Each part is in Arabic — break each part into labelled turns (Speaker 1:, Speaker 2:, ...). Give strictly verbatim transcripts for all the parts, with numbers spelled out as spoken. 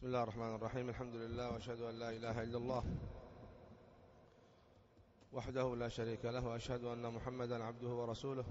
Speaker 1: بسم الله الرحمن الرحيم. الحمد لله وأشهد أن لا إله إلا الله وحده لا شريك له، وأشهد أن محمدا عبده ورسوله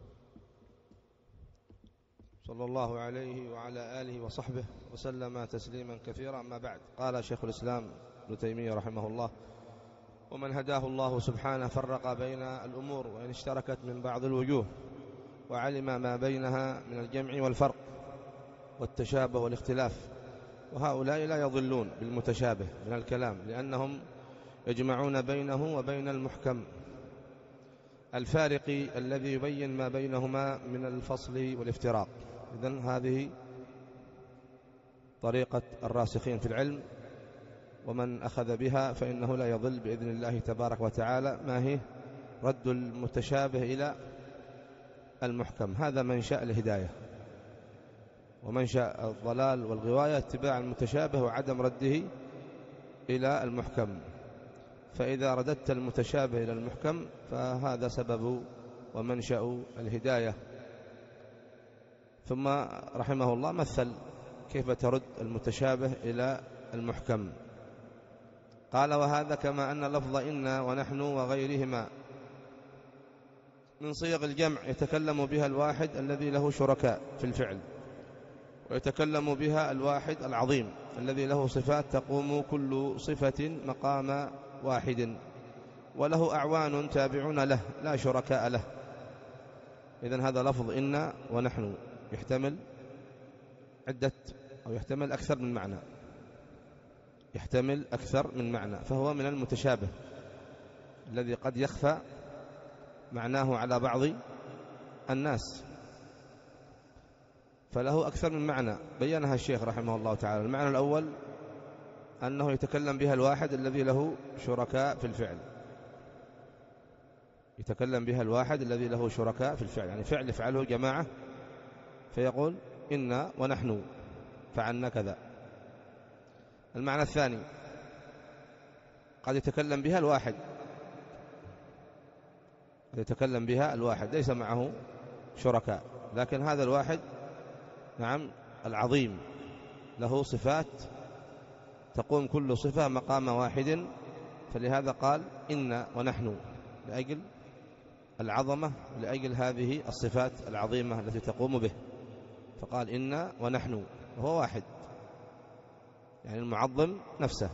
Speaker 1: صلى الله عليه وعلى آله وصحبه وسلم تسليما كثيرا. أما بعد، قال شيخ الإسلام ابن تيمية رحمه الله: ومن هداه الله سبحانه فرق بين الأمور وإن اشتركت من بعض الوجوه، وعلم ما بينها من الجمع والفرق والتشابه والاختلاف. وهؤلاء لا يضلون بالمتشابه من الكلام، لأنهم يجمعون بينه وبين المحكم الفارق الذي يبين ما بينهما من الفصل والافتراق. إذن هذه طريقة الراسخين في العلم، ومن أخذ بها فإنه لا يضل بإذن الله تبارك وتعالى. ما هي؟ رد المتشابه إلى المحكم، هذا منشأ الهداية، ومنشأ الضلال والغواية اتباع المتشابه وعدم رده إلى المحكم. فإذا رددت المتشابه إلى المحكم فهذا سبب ومنشأ الهداية. ثم رحمه الله مثل كيف ترد المتشابه إلى المحكم. قال: وهذا كما أن لفظ إن ونحن وغيرهما من صيغ الجمع يتكلم بها الواحد الذي له شركاء في الفعل، ويتكلم بها الواحد العظيم الذي له صفات تقوم كل صفة مقام واحد، وله أعوان تابعون له لا شركاء له. إذن هذا لفظ إن ونحن يحتمل عدة أو يحتمل أكثر من معنى، يحتمل أكثر من معنى، فهو من المتشابه الذي قد يخفى معناه على بعض الناس، فله أكثر من معنى بيّنها الشيخ رحمه الله تعالى. المعنى الأول أنه يتكلم بها الواحد الذي له شركاء في الفعل، يتكلم بها الواحد الذي له شركاء في الفعل، يعني فعل يفعله جماعة فيقول إنا ونحن فعلنا كذا. المعنى الثاني قد يتكلم بها الواحد، قد يتكلم بها الواحد ليس معه شركاء، لكن هذا الواحد نعم العظيم له صفات تقوم كل صفة مقام واحد، فلهذا قال إن ونحن، لأجل العظمة، لأجل هذه الصفات العظيمة التي تقوم به، فقال إن ونحن، وهو واحد يعني المعظم نفسه.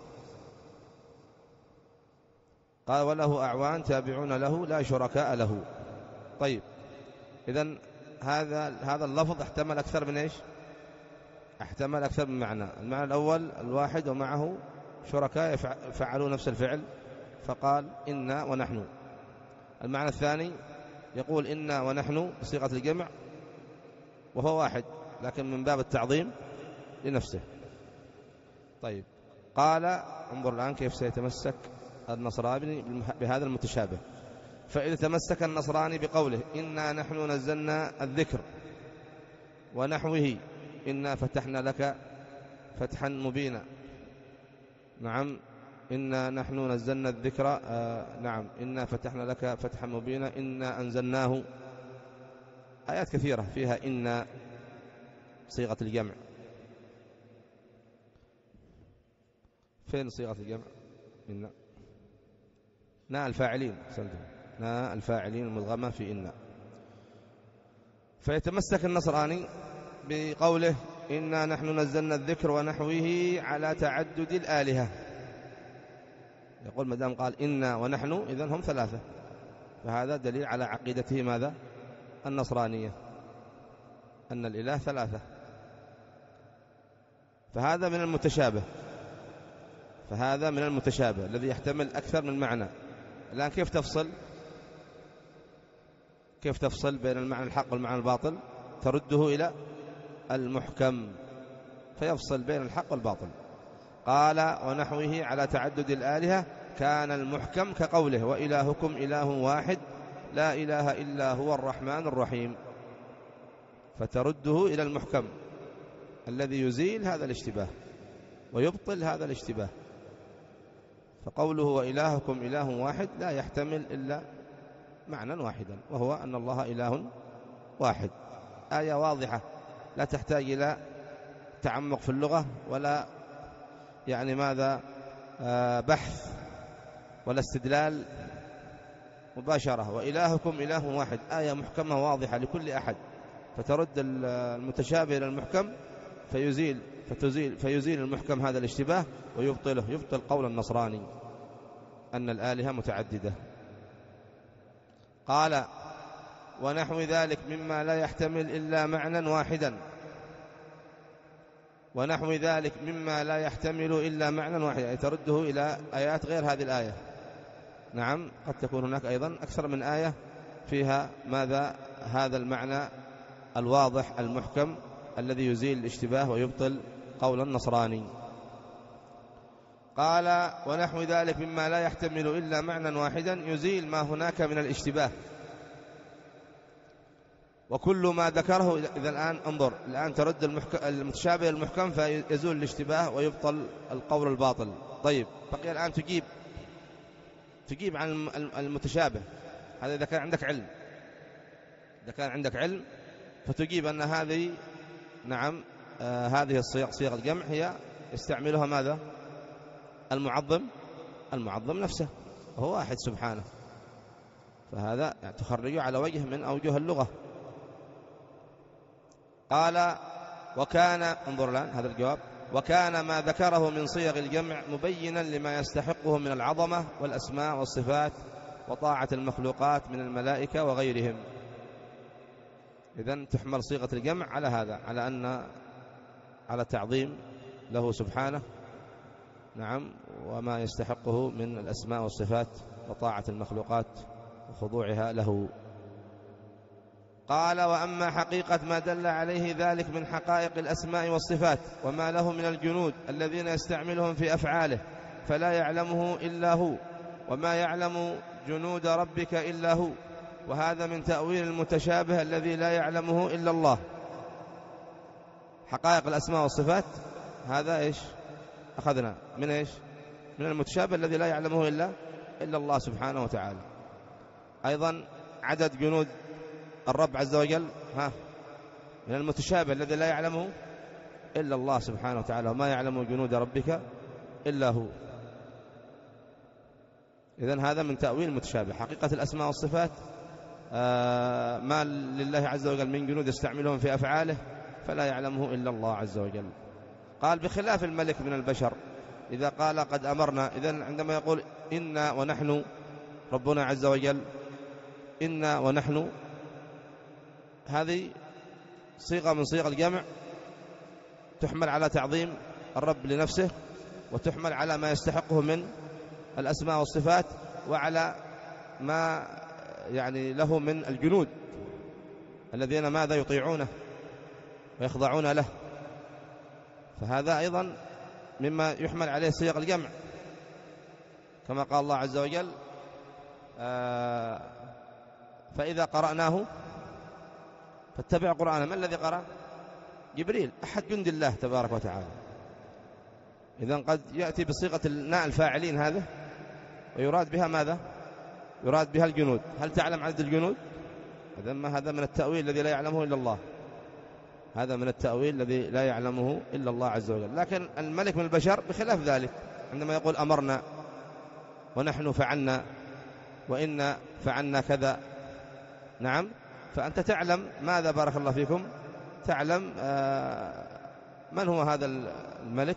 Speaker 1: قال: وله أعوان تابعون له لا شركاء له. طيب، إذن هذا هذا اللفظ احتمل أكثر من إيش؟ احتمل أكثر من معنى. المعنى الأول الواحد ومعه شركاء يفعلوا نفس الفعل، فقال إن ونحن. المعنى الثاني يقول إن ونحن بصيغة الجمع وهو واحد، لكن من باب التعظيم لنفسه. طيب، قال: انظر الآن كيف سيتمسك النصراني بهذا المتشابه. فإذا تمسك النصراني بقوله إنا نحن نزلنا الذكر ونحوه إنا فتحنا لك فتحا مبينا، نعم إنا نحن نزلنا الذكر، آه نعم إنا فتحنا لك فتحا مبينا، إنا أنزلناه، آيات كثيرة فيها إنا صيغة الجمع. فين صيغة الجمع؟ إنا نا الفاعلين، سنتم نا الفاعلين المدغمة في إنا. فيتمسك النصراني بقوله إنا نحن نزلنا الذكر ونحوه على تعدد الآلهة، يقول مدام قال إنا ونحن إذن هم ثلاثة، فهذا دليل على عقيدته ماذا؟ النصرانية، أن الإله ثلاثة. فهذا من المتشابه، فهذا من المتشابه الذي يحتمل أكثر من معنى. الآن كيف تفصل؟ كيف تفصل بين المعنى الحق والمعنى الباطل؟ ترده إلى المحكم فيفصل بين الحق والباطل. قال: ونحوه على تعدد الآلهة كان المحكم كقوله وإلهكم إله واحد لا إله إلا هو الرحمن الرحيم، فترده إلى المحكم الذي يزيل هذا الاشتباه ويبطل هذا الاشتباه. فقوله وإلهكم إله واحد لا يحتمل إلا معنى واحدا، وهو أن الله إله واحد. آية واضحة لا تحتاج إلى تعمق في اللغة ولا يعني ماذا آه بحث ولا استدلال مباشرة. وإلهكم إله واحد، آية محكمة واضحة لكل أحد، فترد المتشابه إلى المحكم فيزيل فتزيل فيزيل المحكم هذا الاشتباه ويبطله، يبطل قول النصراني أن الآلهة متعددة. قال ونحو ذلك مما لا يحتمل إلا معنى واحدا، ونحو ذلك مما لا يحتمل إلا معنى واحدا، يعني ترده إلى آيات غير هذه الآية. نعم، قد تكون هناك أيضا أكثر من آية فيها ماذا هذا المعنى الواضح المحكم الذي يزيل الاشتباه ويبطل قول النصراني. قال ونحو ذلك مما لا يحتمل إلا معنى واحدا يزيل ما هناك من الاشتباه، وكل ما ذكره. إذا الآن انظر، الآن ترد المتشابه المحكم فيزول الاشتباه ويبطل القول الباطل. طيب بقي الآن تجيب تجيب عن المتشابه هذا إذا كان عندك علم، إذا كان عندك علم فتجيب أن هذه نعم آه هذه الصيغ صيغ الجمع هي يستعملها ماذا المعظم المعظم نفسه وهو واحد سبحانه، فهذا يعني تخرجه على وجه من أوجه اللغة. قال وكان انظر الآن هذا الجواب، وكان ما ذكره من صيغ الجمع مبينا لما يستحقه من العظمة والأسماء والصفات وطاعة المخلوقات من الملائكة وغيرهم. إذن تحمل صيغة الجمع على هذا، على أن على تعظيم له سبحانه نعم وما يستحقه من الأسماء والصفات وطاعة المخلوقات وخضوعها له. قال وأما حقيقة ما دل عليه ذلك من حقائق الأسماء والصفات وما له من الجنود الذين يستعملهم في أفعاله فلا يعلمه إلا هو، وما يعلم جنود ربك إلا هو، وهذا من تأويل المتشابه الذي لا يعلمه إلا الله. حقائق الأسماء والصفات هذا إيش أخذنا من إيش من المتشابه الذي لا يعلمه إلا إلا الله سبحانه وتعالى. أيضا عدد جنود الرب عز وجل ها من المتشابه الذي لا يعلمه إلا الله سبحانه وتعالى، وما يعلم جنود ربك إلا هو. إذن هذا من تأويل المتشابه. حقيقة الأسماء والصفات آه ما لله عز وجل من جنود يستعملهم في أفعاله فلا يعلمه إلا الله عز وجل. قال بخلاف الملك من البشر إذا قال قد أمرنا، إذن عندما يقول إنا ونحن ربنا عز وجل إنا ونحن، هذه صيغة من صيغ الجمع تحمل على تعظيم الرب لنفسه، وتحمل على ما يستحقه من الأسماء والصفات، وعلى ما يعني له من الجنود الذين ماذا يطيعونه ويخضعون له، فهذا أيضا مما يحمل عليه صيغ الجمع كما قال الله عز وجل آه فإذا قرأناه فاتبع قرآنه. من الذي قرأ؟ جبريل أحد جند الله تبارك وتعالى. إذن قد يأتي بصيغة الناء الفاعلين هذا ويراد بها ماذا؟ يراد بها الجنود. هل تعلم عدد الجنود؟ هذا من التأويل الذي لا يعلمه إلا الله، هذا من التأويل الذي لا يعلمه إلا الله عز وجل. لكن الملك من البشر بخلاف ذلك، عندما يقول أمرنا ونحن فعلنا وإنا فعلنا كذا نعم، فأنت تعلم ماذا بارك الله فيكم، تعلم من هو هذا الملك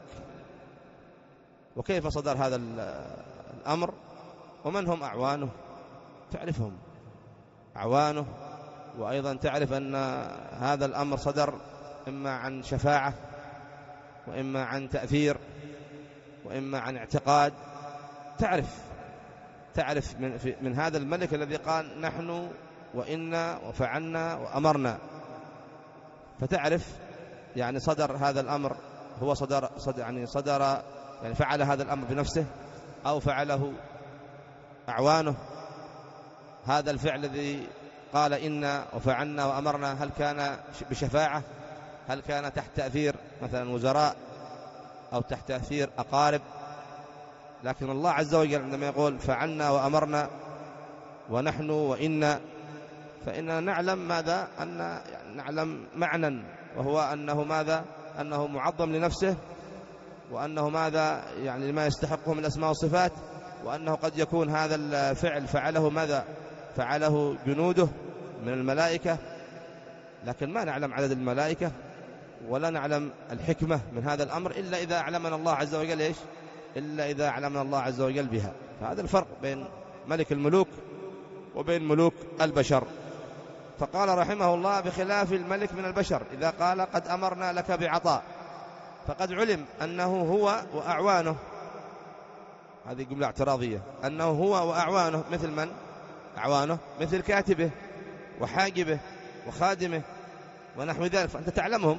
Speaker 1: وكيف صدر هذا الأمر ومن هم أعوانه، تعرفهم أعوانه، وأيضا تعرف أن هذا الأمر صدر إما عن شفاعة وإما عن تأثير وإما عن اعتقاد. تعرف تعرف من, من هذا الملك الذي قال نحن وإنا وفعلنا وأمرنا، فتعرف يعني صدر هذا الأمر هو صدر, صدر يعني صدر يعني فعل هذا الأمر بنفسه أو فعله أعوانه. هذا الفعل الذي قال إنا وفعلنا وأمرنا هل كان بشفاعة، هل كان تحت تأثير مثلا وزراء أو تحت تأثير أقارب؟ لكن الله عز وجل عندما يقول فعلنا وأمرنا ونحن وإنا، فإننا نعلم ماذا أن يعني نعلم معنى، وهو أنه ماذا أنه معظم لنفسه وأنه ماذا يعني ما يستحقه من الأسماء والصفات، وأنه قد يكون هذا الفعل فعله ماذا فعله جنوده من الملائكة، لكن ما نعلم عدد الملائكة ولا نعلم الحكمة من هذا الأمر إلا إذا أعلمنا الله عز وجل إيش إلا إذا أعلمنا الله عز وجل بها. فهذا الفرق بين ملك الملوك وبين ملوك البشر. فقال رحمه الله بخلاف الملك من البشر إذا قال قد أمرنا لك بعطاء، فقد علم أنه هو وأعوانه، هذه جملة اعتراضية، أنه هو وأعوانه مثل من؟ أعوانه مثل كاتبه وحاجبه وخادمه ونحو ذلك، فأنت تعلمهم.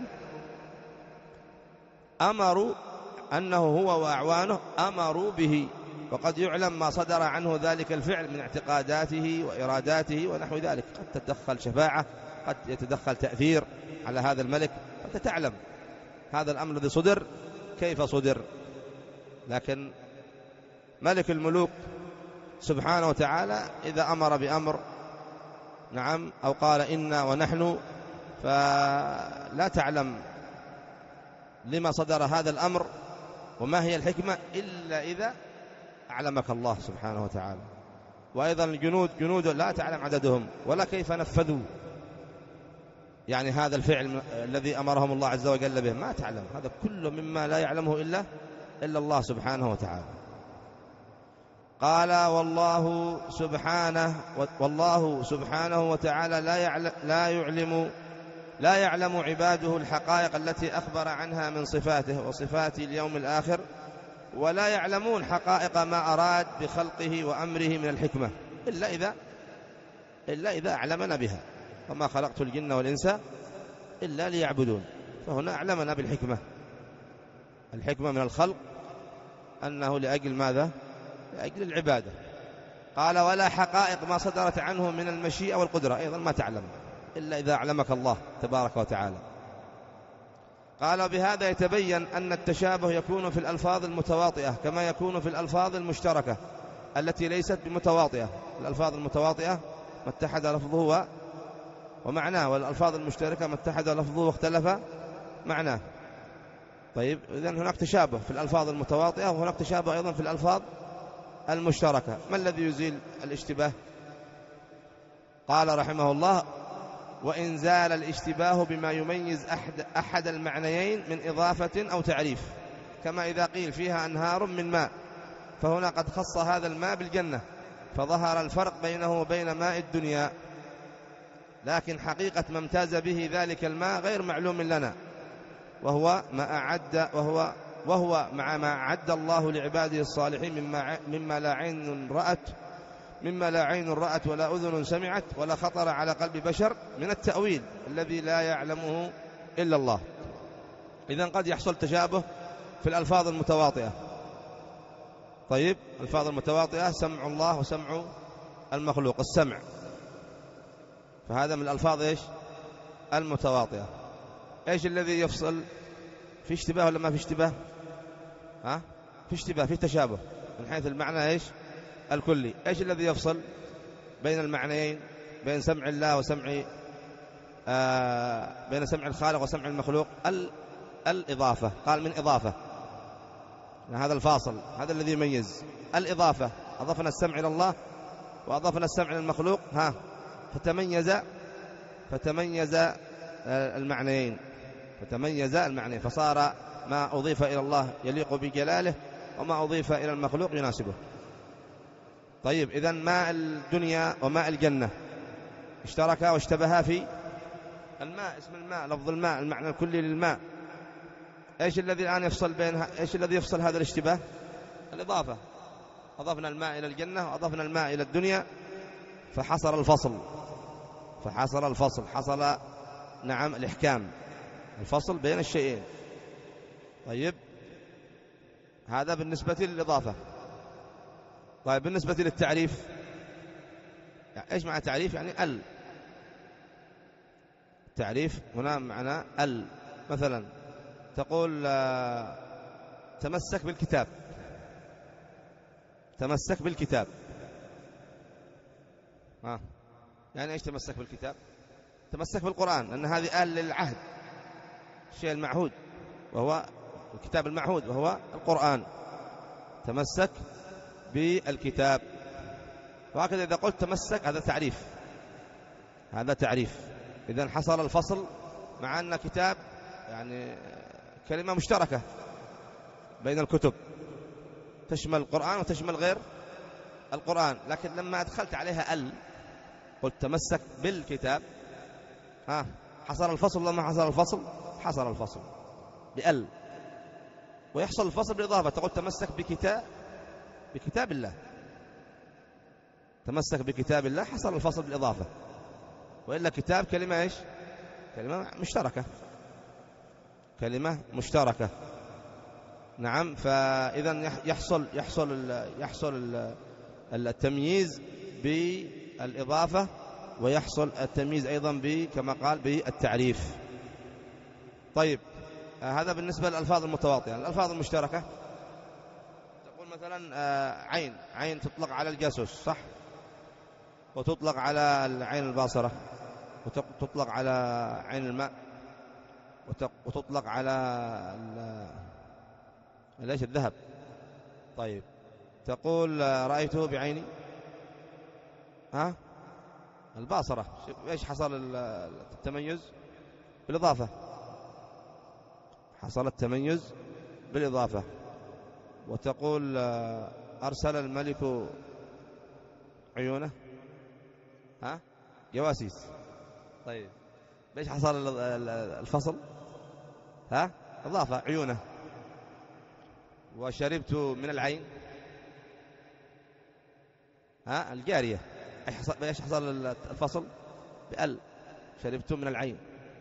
Speaker 1: أمروا أنه هو وأعوانه أمروا به، وقد يعلم ما صدر عنه ذلك الفعل من اعتقاداته وإراداته ونحو ذلك، قد تتدخل شفاعة، قد يتدخل تأثير على هذا الملك، أنت تعلم هذا الأمر الذي صدر كيف صدر. لكن ملك الملوك سبحانه وتعالى إذا أمر بأمر نعم أو قال إنا ونحن، فلا تعلم لما صدر هذا الأمر وما هي الحكمة إلا إذا أعلمك الله سبحانه وتعالى. وأيضا الجنود جنود لا تعلم عددهم ولا كيف نفذوا يعني هذا الفعل الذي أمرهم الله عز وجل به، ما تعلم، هذا كله مما لا يعلمه إلا إلا الله سبحانه وتعالى. قال والله سبحانه والله سبحانه وتعالى لا يعلم لا يعلم لا يعلم عباده الحقائق التي أخبر عنها من صفاته وصفات اليوم الآخر، ولا يعلمون حقائق ما أراد بخلقه وأمره من الحكمة إلا إذا إلا إذا أعلمنا بها، وما خلقت الجن والإنس إلا ليعبدون. فهنا أعلمنا بالحكمة، الحكمة من الخلق أنه لأجل ماذا؟ لأجل العبادة. قال ولا حقائق ما صدرت عنه من المشيئة والقدرة أيضا ما تعلم إلا إذا أعلمك الله تبارك وتعالى. قال بهذا يتبين أن التشابه يكون في الألفاظ المتواطئة كما يكون في الألفاظ المشتركة التي ليست بمتواطئة. الألفاظ المتواطئة ما اتحد لفظه ومعناه، والألفاظ المشتركة ما اتحد لفظه واختلف معناه. طيب إذن هناك تشابه في الألفاظ المتواطئة وهناك تشابه أيضا في الألفاظ المشتركة. ما الذي يزيل الاشتباه؟ قال رحمه الله وإن زال الاشتباه بما يميز أحد, أحد المعنيين من إضافة أو تعريف، كما إذا قيل فيها أنهار من ماء، فهنا قد خص هذا الماء بالجنة فظهر الفرق بينه وبين ماء الدنيا، لكن حقيقة ما امتاز به ذلك الماء غير معلوم لنا، وهو ما أعد وهو وهو مع ما أعد الله لعباده الصالحين مما مما لا عين رأت مما لا عين رأت ولا أذن سمعت ولا خطر على قلب بشر من التأويل الذي لا يعلمه إلا الله. إذن قد يحصل تشابه في الألفاظ المتواطئة. طيب الألفاظ المتواطئة سمع الله وسمع المخلوق، السمع، فهذا من الألفاظ إيش؟ المتواطئة. إيش الذي يفصل؟ في اشتباه ولا ما في اشتباه؟ ها؟ في اشتباه، في تشابه من حيث المعنى إيش؟ الكلي. إيش الذي يفصل بين المعنيين، بين سمع الله وسمع آه بين سمع الخالق وسمع المخلوق؟ ال... الإضافة. قال من إضافة، هذا الفاصل، هذا الذي يميز الإضافة. أضفنا السمع إلى الله وأضفنا السمع إلى المخلوق، ها فتميز فتميز المعنيين فتميز المعنيين فصار ما أضيف إلى الله يليق بجلاله وما أضيف إلى المخلوق يناسبه. طيب إذن ماء الدنيا وماء الجنة اشتركا واشتبها في الماء، اسم الماء، لفظ الماء، المعنى الكلي للماء. ايش الذي الآن يفصل بينها؟ ايش الذي يفصل هذا الاشتباه؟ الإضافة. أضفنا الماء إلى الجنة وأضفنا الماء إلى الدنيا فحصل الفصل فحصل الفصل حصل نعم الإحكام، الفصل بين الشيئين. طيب هذا بالنسبة للإضافة. طيب بالنسبة للتعريف، يعني ايش معنى تعريف؟ يعني ال تعريف هنا معنى ال. مثلا تقول تمسك بالكتاب، تمسك بالكتاب، ها يعني ايش تمسك بالكتاب؟ تمسك بالقرآن، لأن هذه آل للعهد، الشيء المعهود، وهو الكتاب المعهود وهو القرآن، تمسك بالكتاب. وهكذا إذا قلت تمسك هذا تعريف، هذا تعريف. إذن حصل الفصل مع أن كتاب يعني كلمة مشتركة بين الكتب تشمل القرآن وتشمل غير القرآن، لكن لما أدخلت عليها ال قلت تمسك بالكتاب، ها حصل الفصل ولا ما حصل الفصل؟ حصل الفصل بال. ويحصل الفصل بالإضافة، تقول تمسك بكتاب بكتاب الله، تمسك بكتاب الله، حصل الفصل بالإضافة. وإلا كتاب كلمة إيش؟ كلمة مشتركة، كلمة مشتركة. نعم. فإذا يحصل يحصل يحصل التمييز بالإضافة، ويحصل التمييز أيضا ب كما قال بالتعريف. طيب هذا بالنسبة للألفاظ المتواطئة. الألفاظ المشتركة تقول مثلا عين، عين تطلق على الجاسوس صح، وتطلق على العين الباصرة، وتطلق على عين الماء، وتطلق على ليش الذهب. طيب تقول رأيته بعيني، ها الباصرة. ايش حصل التميز؟ بالإضافة، حصل التميز بالإضافة. وتقول أرسل الملك عيونه، ها جواسيس. طيب ايش حصل الفصل؟ ها إضافة عيونه. وشربت من العين، ها الجارية. ايش حصل الفصل؟ بأل، شربت من العين.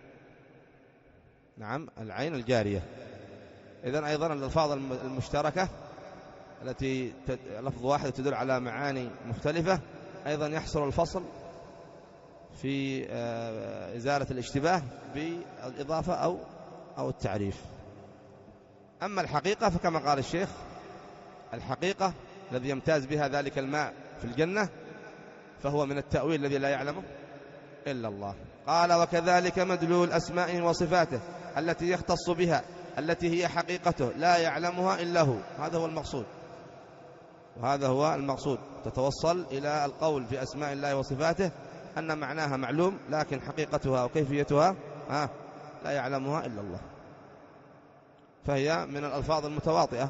Speaker 1: نعم العين الجارية. إذن أيضا الألفاظ المشتركة التي لفظ واحد تدل على معاني مختلفة أيضا يحصل الفصل في إزالة الاشتباه بالإضافة أو أو التعريف. أما الحقيقة فكما قال الشيخ، الحقيقة الذي يمتاز بها ذلك الماء في الجنة فهو من التأويل الذي لا يعلمه إلا الله. قال وكذلك مدلول أسمائه وصفاته التي يختص بها، التي هي حقيقته لا يعلمها إلا هو. هذا هو المقصود، وهذا هو المقصود. تتوصل إلى القول في أسماء الله وصفاته أن معناها معلوم، لكن حقيقتها وكيفيتها آه لا يعلمها إلا الله. فهي من الألفاظ المتواطئة،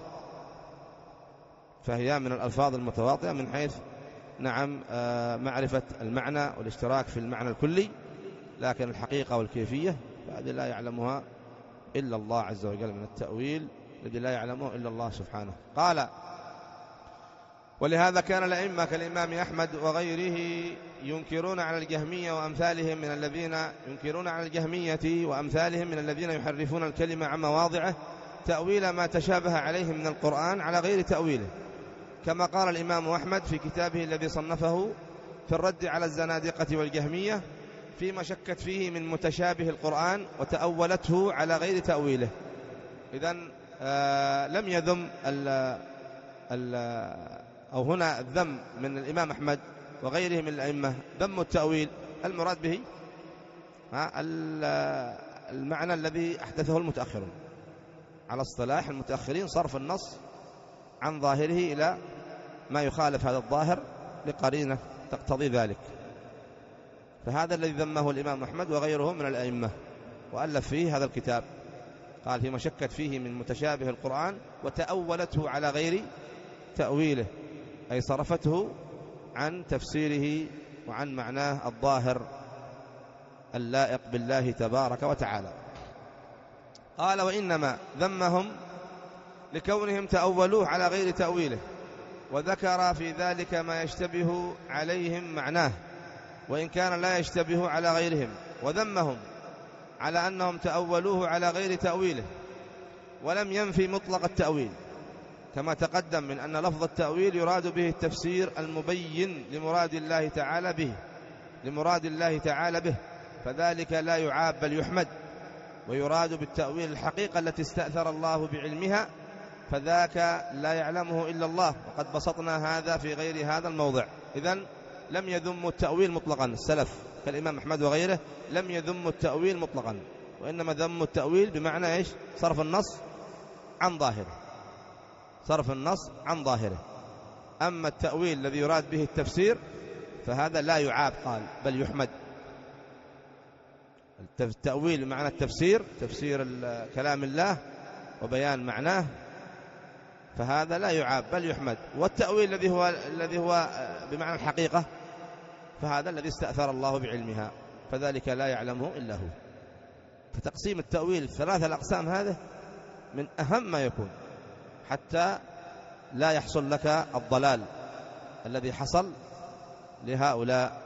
Speaker 1: فهي من الألفاظ المتواطئة من حيث نعم معرفة المعنى والاشتراك في المعنى الكلي، لكن الحقيقة والكيفية فهذه لا يعلمها إلا الله عز وجل، من التأويل الذي لا يعلمه إلا الله سبحانه. قال ولهذا كان الأئمة كالإمام أحمد وغيره ينكرون على الجهمية وأمثالهم من الذين ينكرون على الجهمية وأمثالهم من الذين يحرفون الكلمة عن مواضعه تأويل ما تشابه عليهم من القرآن على غير تأويله، كما قال الإمام أحمد في كتابه الذي صنفه في الرد على الزنادقة والجهمية فيما شكت فيه من متشابه القرآن وتأولته على غير تأويله. إذن آه لم يذم ال ال أو هنا الذم من الإمام أحمد وغيره من الأئمة ذم التأويل، المراد به المعنى الذي أحدثه المتأخرون على اصطلاح المتأخرين، صرف النص عن ظاهره إلى ما يخالف هذا الظاهر لقرينة تقتضي ذلك. فهذا الذي ذمه الإمام أحمد وغيره من الأئمة، وألف فيه هذا الكتاب. قال فيما شكت فيه من متشابه القرآن وتأولته على غير تأويله، أي صرفته عن تفسيره وعن معناه الظاهر اللائق بالله تبارك وتعالى. قال وإنما ذمهم لكونهم تأولوه على غير تأويله، وذكر في ذلك ما يشتبه عليهم معناه وإن كان لا يشتبه على غيرهم، وذمهم على أنهم تأولوه على غير تأويله، ولم ينفي مطلق التأويل كما تقدم من أن لفظ التأويل يراد به التفسير المبين لمراد الله تعالى به لمراد الله تعالى به فذلك لا يعاب بل يحمد. ويراد بالتأويل الحقيقة التي استأثر الله بعلمها، فذاك لا يعلمه إلا الله، وقد بسطنا هذا في غير هذا الموضع. إذن لم يذم التأويل مطلقا، السلف كالإمام أحمد وغيره لم يذم التأويل مطلقا، وإنما ذم التأويل بمعنى إيش؟ صرف النص عن ظاهره، صرف النص عن ظاهره. أما التأويل الذي يراد به التفسير فهذا لا يعاب قال بل يحمد. التأويل بمعنى التفسير، تفسير كلام الله وبيان معناه، فهذا لا يعاب بل يحمد. والتأويل الذي هو الذي هو بمعنى الحقيقة فهذا الذي استأثر الله بعلمها، فذلك لا يعلمه إلا هو. فتقسيم التأويل ثلاثة الأقسام هذا من أهم ما يكون حتى لا يحصل لك الضلال الذي حصل لهؤلاء.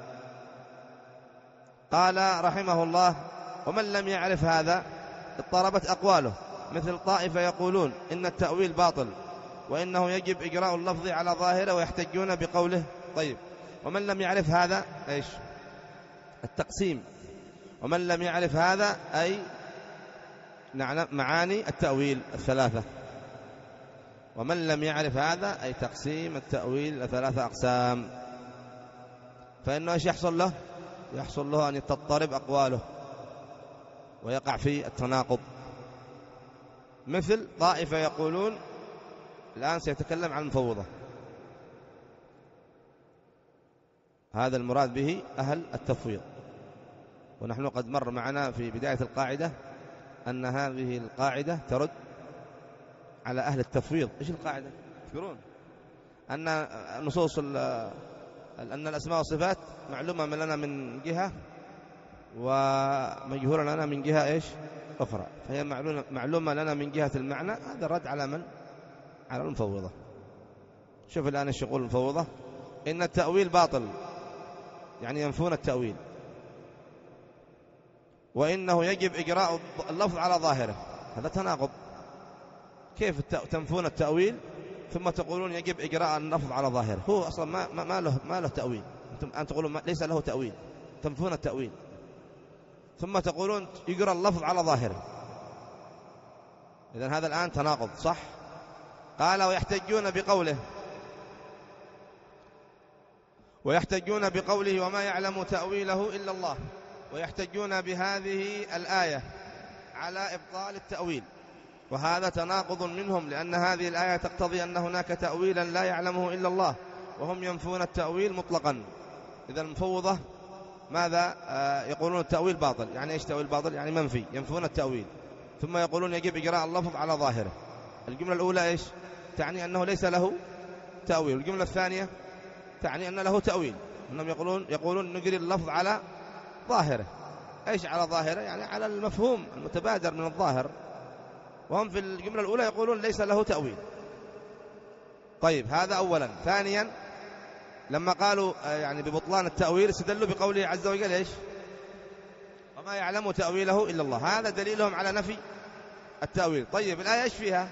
Speaker 1: قال رحمه الله: ومن لم يعرف هذا اضطربت أقواله، مثل طائفة يقولون إن التأويل باطل وإنه يجب إجراء اللفظ على ظاهره ويحتجون بقوله. طيب، ومن لم يعرف هذا إيش التقسيم؟ ومن لم يعرف هذا أي معاني التأويل الثلاثة. ومن لم يعرف هذا أي تقسيم التأويل ثلاثة أقسام، فإنه إيش يحصل له؟ يحصل له أن تضطرب أقواله ويقع في التناقض. مثل طائفة يقولون، الآن سيتكلم عن المفوضة، هذا المراد به أهل التفويض، ونحن قد مر معنا في بداية القاعدة أن هذه القاعدة ترد على أهل التفويض. إيش القاعدة؟ تذكرون أن نصوص أن الأسماء والصفات معلومة لنا من جهة ومجهولة لنا من جهة إيش أخرى، فهي معلومة لنا من جهة المعنى. هذا رد على من؟ على المفوضة. شوف الآن ايش يقول المفوضة: إن التأويل باطل، يعني ينفون التأويل، وإنه يجب إجراء اللفظ على ظاهره. هذا تناقض. كيف تنفون التأويل ثم تقولون يجب إجراء اللفظ على ظاهره؟ هو أصلا ما, ما له ما له تأويل، أنتم أن تقولون ليس له تأويل، تنفون التأويل ثم تقولون يجرى اللفظ على ظاهره. إذن هذا الآن تناقض، صح؟ قال: ويحتجون بقوله ويحتجون بقوله وما يعلم تأويله إلا الله، ويحتجون بهذه الآية على إبطال التأويل، وهذا تناقض منهم، لأن هذه الآية تقتضي أن هناك تأويلا لا يعلمه إلا الله، وهم ينفون التأويل مطلقا. إذا المفوضة ماذا آه يقولون؟ التأويل باطل. يعني إيش تأويل باطل؟ يعني منفي، ينفون التأويل، ثم يقولون يجب إجراء اللفظ على ظاهره. الجملة الأولى إيش تعني؟ أنه ليس له تأويل. الجملة الثانية تعني أن له تأويل، أنهم يقولون يقولون نجري اللفظ على ظاهره. إيش على ظاهره؟ يعني على المفهوم المتبادر من الظاهر، وهم في الجملة الأولى يقولون ليس له تأويل. طيب، هذا أولا. ثانيا، لما قالوا يعني ببطلان التأويل استدلوا بقوله عز وجل إيش؟ وما يعلم تأويله إلا الله. هذا دليلهم على نفي التأويل. طيب، الآية إيش فيها؟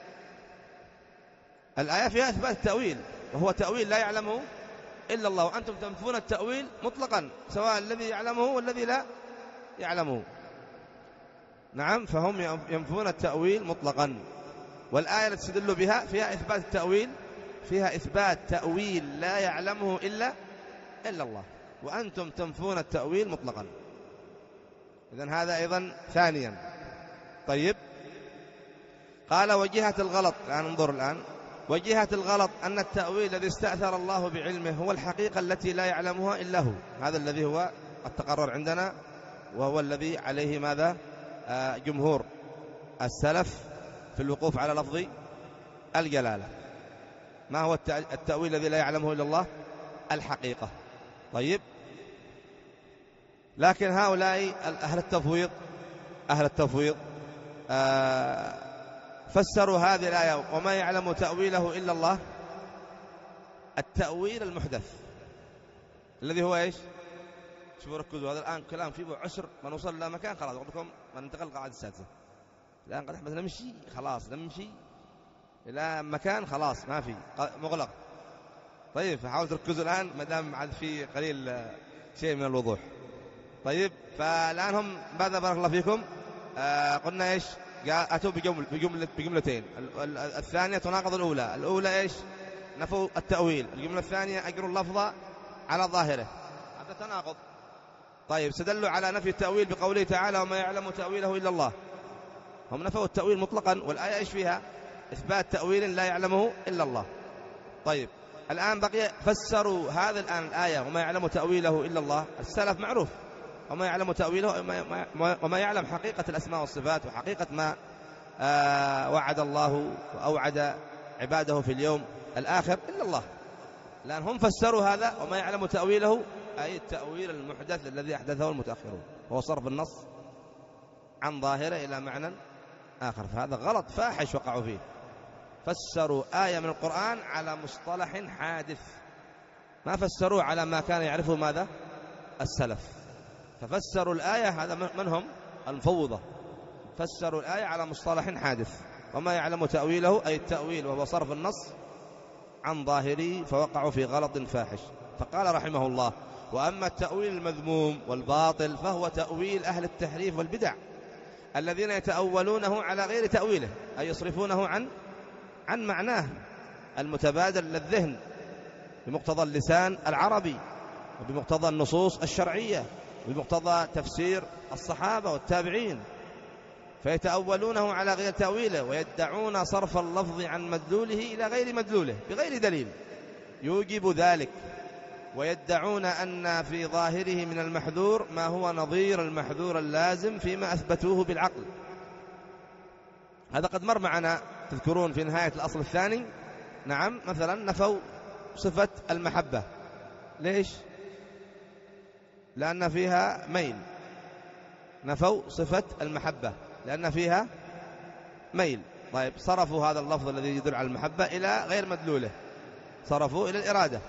Speaker 1: الآية فيها إثبات التأويل، وهو تأويل لا يعلمه إلا الله، وأنتم تنفون التأويل مطلقا، سواء الذي يعلمه والذي لا يعلمه. نعم، فهم ينفون التأويل مطلقا. والآية التي تدل بها فيها إثبات التأويل، فيها إثبات تأويل لا يعلمه إلا إلا الله، وأنتم تنفون التأويل مطلقا. إذن هذا أيضا ثانيا. طيب، قال: وجهة الغلط. الآن انظر الآن، وجهة الغلط أن التأويل الذي استأثر الله بعلمه هو الحقيقة التي لا يعلمها إلا هو. هذا الذي هو التقرر عندنا، وهو الذي عليه ماذا آه جمهور السلف في الوقوف على لفظ الجلالة. ما هو التأويل الذي لا يعلمه إلا الله؟ الحقيقة. طيب، لكن هؤلاء أهل التفويض أهل التفويض آه فسروا هذه الآية وما يعلم تأويله إلا الله التأويل المحدث الذي هو إيش؟ شوفوا ركزوا، هذا الآن كلام فيه عسر، ما نوصل إلى مكان خلاص أقولكم ما ننتقل القاعدة السادسة. الآن قد أحمد نمشي خلاص، نمشي إلى مكان خلاص ما في مغلق. طيب، فحاولوا تركزوا الآن ما دام عاد في قليل شيء من الوضوح. طيب، فالآن هم ماذا بارك الله فيكم آه قلنا إيش؟ أتوا بجمل بجملة بجملتين. الثانية تناقض الأولى. الأولى إيش؟ نفوا التأويل. الجملة الثانية أجروا اللفظ على ظاهره. هذا تناقض. طيب، استدلوا على نفي التأويل بقوله تعالى وما يعلم تأويله إلا الله. هم نفوا التأويل مطلقا، والآية إيش فيها؟ إثبات تأويل لا يعلمه إلا الله. طيب الآن بقي فسروا هذا الآن الآية وما يعلم تأويله إلا الله. السلف معروف وما يعلم تأويله وما يعلم حقيقة الأسماء والصفات وحقيقة ما آه وعد الله وأوعد عباده في اليوم الآخر إلا الله، لأن هم فسروا هذا وما يعلم تأويله أي التأويل المحدث الذي أحدثه المتأخرون، هو صرف النص عن ظاهره إلى معنى آخر. فهذا غلط فاحش وقعوا فيه. فسروا آية من القرآن على مصطلح حادث، ما فسروا على ما كان يعرفه ماذا؟ السلف. ففسروا الآية، هذا من هم؟ المفوضة. فسروا الآية على مصطلح حادث وما يعلم تأويله أي التأويل وهو صرف النص عن ظاهره، فوقعوا في غلط فاحش. فقال رحمه الله: وأما التأويل المذموم والباطل فهو تأويل أهل التحريف والبدع الذين يتأولونه على غير تأويله، أي يصرفونه عن عن معناه المتبادل للذهن بمقتضى اللسان العربي وبمقتضى النصوص الشرعية وبمقتضى تفسير الصحابة والتابعين، فيتأولونه على غير تأويله ويدعون صرف اللفظ عن مدلوله إلى غير مدلوله بغير دليل يوجب ذلك، ويدعون أن في ظاهره من المحذور ما هو نظير المحذور اللازم فيما أثبتوه بالعقل. هذا قد مر معنا، تذكرون في نهاية الأصل الثاني. نعم، مثلا نفوا صفة المحبة. ليش؟ لأن فيها ميل. نفوا صفة المحبة لأن فيها ميل. طيب صرفوا هذا اللفظ الذي يدل على المحبة إلى غير مدلوله، صرفوا إلى الإرادة.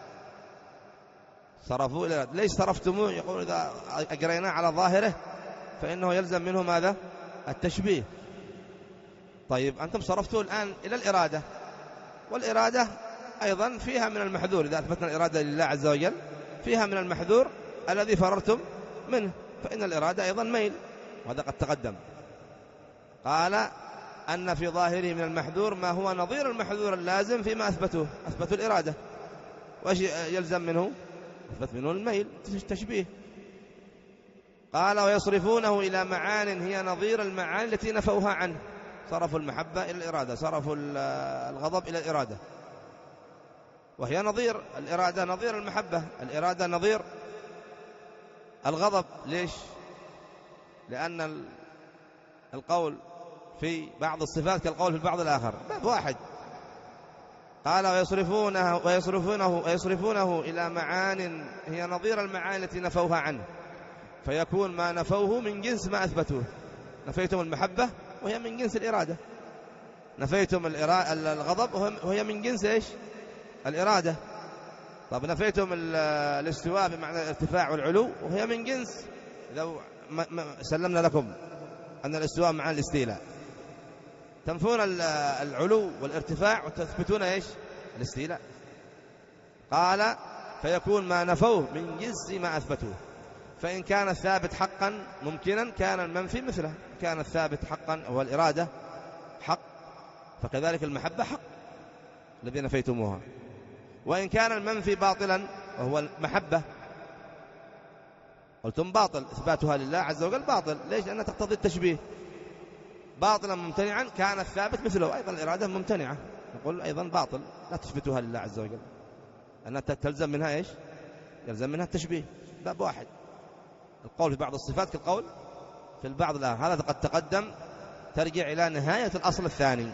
Speaker 1: صرفوا إلى الإرادة. ليش صرفتموه؟ يقول إذا أجريناه على ظاهره فإنه يلزم منه ماذا؟ التشبيه. طيب أنتم صرفتوه الآن إلى الإرادة، والإرادة أيضا فيها من المحذور. إذا أثبتنا الإرادة لله عز وجل فيها من المحذور الذي فررتم منه، فإن الإرادة أيضا ميل، وهذا قد تقدم. قال أن في ظاهره من المحذور ما هو نظير المحذور اللازم فيما أثبتوه، أثبتوا الإرادة، وإيش يلزم منه؟ أثبت منه الميل، تشبيه. قال ويصرفونه إلى معان هي نظير المعاني التي نفوها عنه، صرفوا المحبة إلى الإرادة، صرفوا الغضب إلى الإرادة، وهي نظير الإرادة، نظير المحبة. الإرادة نظير الغضب. ليش؟ لأن القول في بعض الصفات كالقول في البعض الآخر، باب واحد. قال ويصرفونه ويصرفونه ويصرفونه إلى معان هي نظير المعاني التي نفوها عنه، فيكون ما نفوه من جنس ما أثبتوه. نفيتم المحبة وهي من جنس الإرادة، نفيتم الغضب وهي من جنس إيش؟ الإرادة. طب نفيتم الاستواء بمعنى الارتفاع والعلو وهي من جنس، لو سلمنا لكم أن الاستواء معنى الاستيلاء، تنفون العلو والارتفاع وتثبتون إيش؟ الاستيلاء. قال فيكون ما نفوه من جنس ما أثبتوه، فإن كان الثابت حقا ممكنا كان المنفي مثله. كان الثابت حقا هو الإرادة حق، فكذلك المحبة حق الذي نفيتموها. وإن كان المنفي باطلا وهو المحبة، قلتم باطل، إثباتها لله عز وجل باطل. ليش؟ لأنها تقتضي التشبيه. باطلا ممتنعا كان الثابت مثله، أيضا الإرادة ممتنعة، نقول أيضا باطل، لا تثبتها لله عز وجل، أنها تلزم منها إيش؟ يلزم منها التشبيه. باب واحد. القول في بعض الصفات كالقول في البعض الآخر. هذا قد تقدم، ترجع إلى نهاية الأصل الثاني.